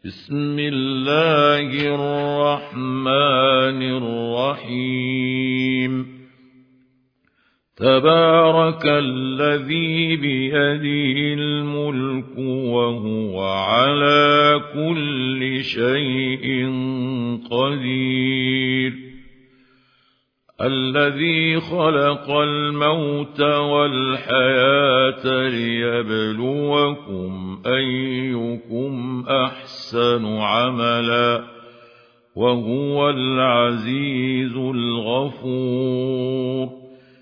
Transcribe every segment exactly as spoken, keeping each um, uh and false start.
بسم الله الرحمن الرحيم. تبارك الذي بيده الملك وهو على كل شيء قدير. الذي خلق الموت والحياة ليبلوكم أيكم أحسن عملا وهو العزيز الغفور.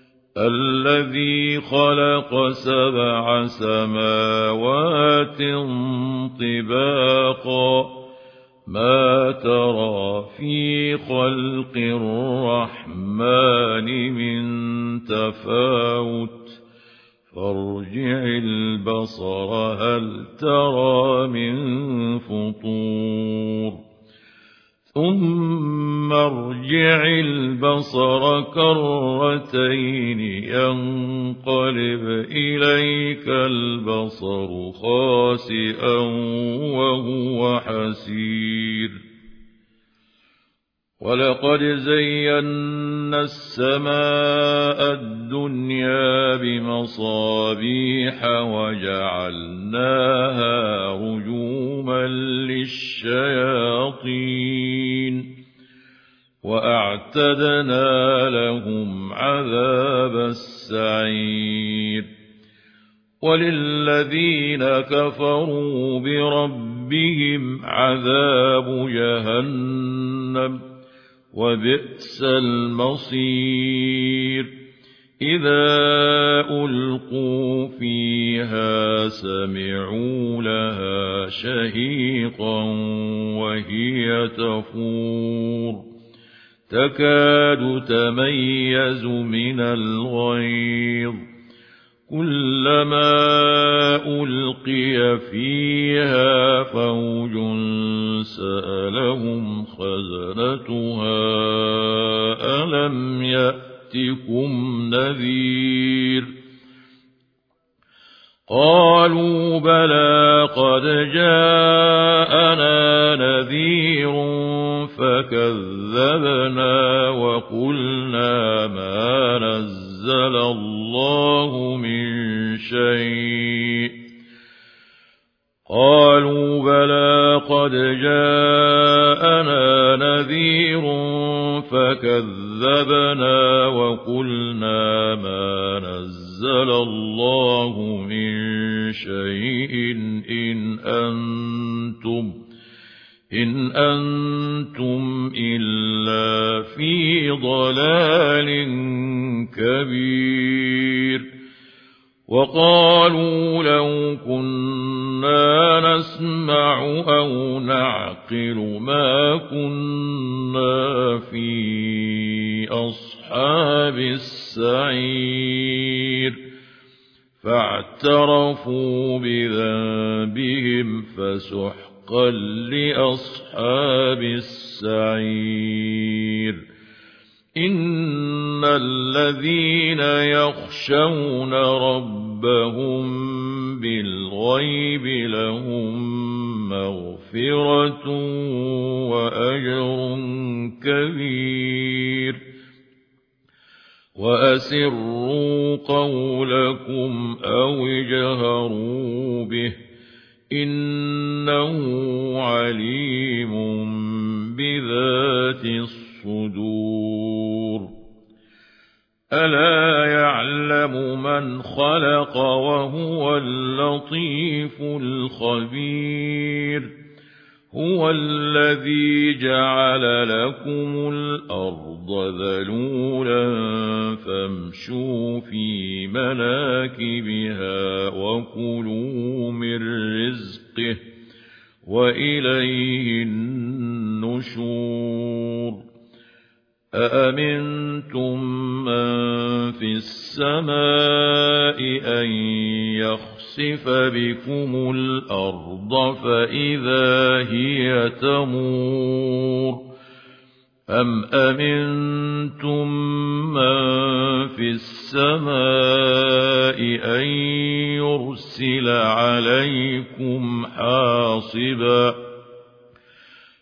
الذي خلق سبع سماوات طباقا ما ترى في خلق الرحمن من تفاوت فارجع البصر هل ترى من فطور ثم ارجع البصر كرتين ينقلب إليك البصر خاسئا وهو حسير. ولقد زينا السماء الدنيا بمصابيح وجعلناها رجوما للشياطين وأعتدنا لهم عذاب السعير. وللذين كفروا بربهم عذاب جهنم وبئس المصير. إذا ألقوا فيها سمعوا لها شهيقا وهي تفور تكاد تميز من الغيظ كلما ألقي فيها فوج سألهم خزنتها ألم يأتكم نذير قالوا بلى قد جاءنا نذير فكذبنا وقلنا ما نزل الله من شيء قالوا بلى قد جاءنا نذير فكذبنا وقلنا ما نزل الله من شيء إن أنتم إن أنتم إلا في ضلال كبير. وقالوا لو كنا نسمع أو نعقل ما كنا في أصحاب السعير فاعترفوا بذنبهم فسحقا لأصحاب السعير. إن الذين يخشون ربهم بالغيب لهم مغفرة وأجر كبير. وأسروا قولكم أو اجهروا به إنه عليم بذات الصدور. ألا يعلم من خلق وهو اللطيف الخبير. هو الذي جعل لكم الأرض ذلولا فامشوا في مناكبها وكلوا من رزقه وإليه النشور. أأمنتم من في السماء أن يخسف بكم الأرض فإذا هي تمور أم أمنتم من في السماء أن يرسل عليكم حاصبا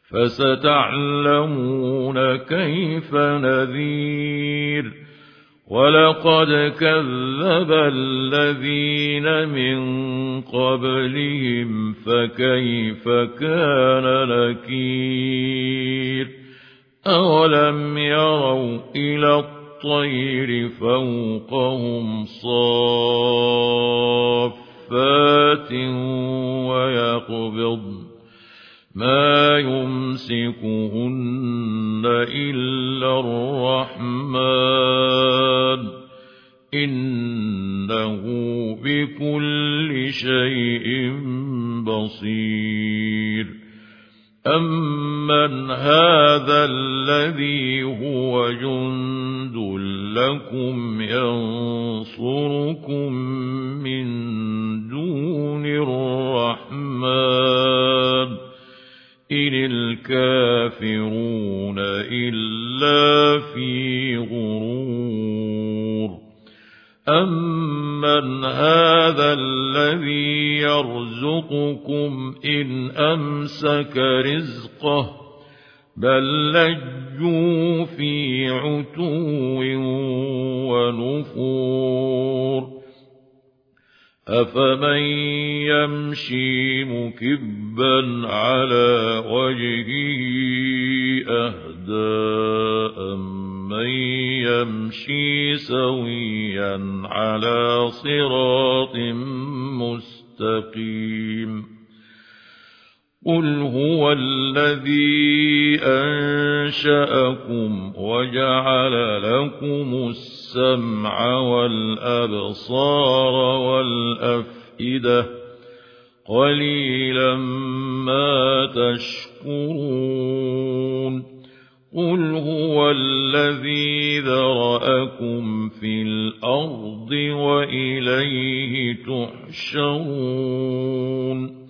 فستعلمون كيف نذير ولقد كذب الذين من قبلهم فكيف كان نكير أولم يروا إلى الطير فوقهم صافات ويقبضن ما يمسكهن إلا الرحمن إنه بكل شيء بصير أمن هذا الذي هو جند لكم ينصركم من دون الرحمن إن الكافرون إلا في غرور أمن هذا الذي يرزقكم إن أمسك رزقه بل لجوا في عتو ونفور أفمن يمشي مكبا على وجهه أهدى أمن يمشي سويا على صراط مستقيم قل هو الذي أنشأكم وجعل لكم السمع والأبصار والأفئدة قليلا ما تشكرون قل هو الذي ذرأكم في الأرض وإليه تحشرون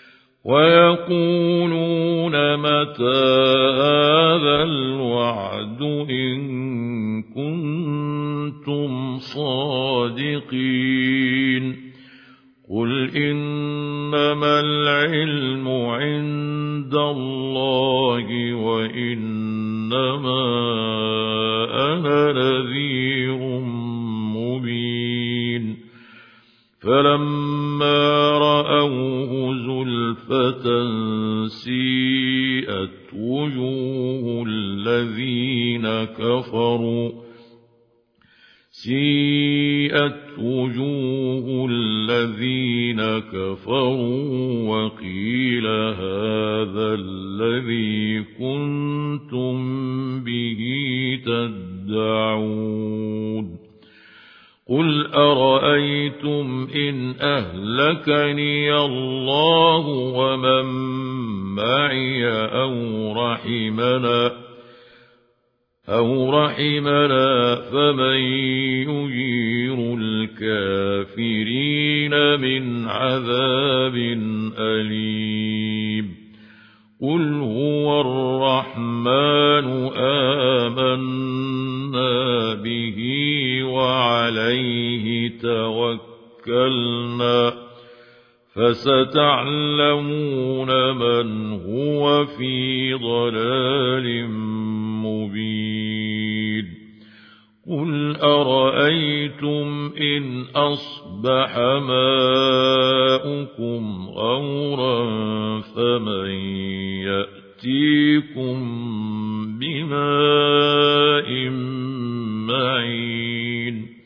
ويقولون متى هذا الوعد إن كنتم صادقين قل إنما العلم عند الله وإنما أنا نذير مبين فلما رأوه زلفة سيئت وجوه الذين كفروا سيئت وجوه الذين كفروا وقيل هذا الذي كنتم به تدعون قل أرأيتم إن أهلكني الله ومن معي أو رحمنا أو رحمنا فمن يجير الكافرين من عذاب أليم قل هو الرحمن آمنا به وعليه توكلنا فستعلمون من هو في ضلال مبين قل أرأيتم إن أصبح ماؤكم غورا فمن يأتيكم بماء معين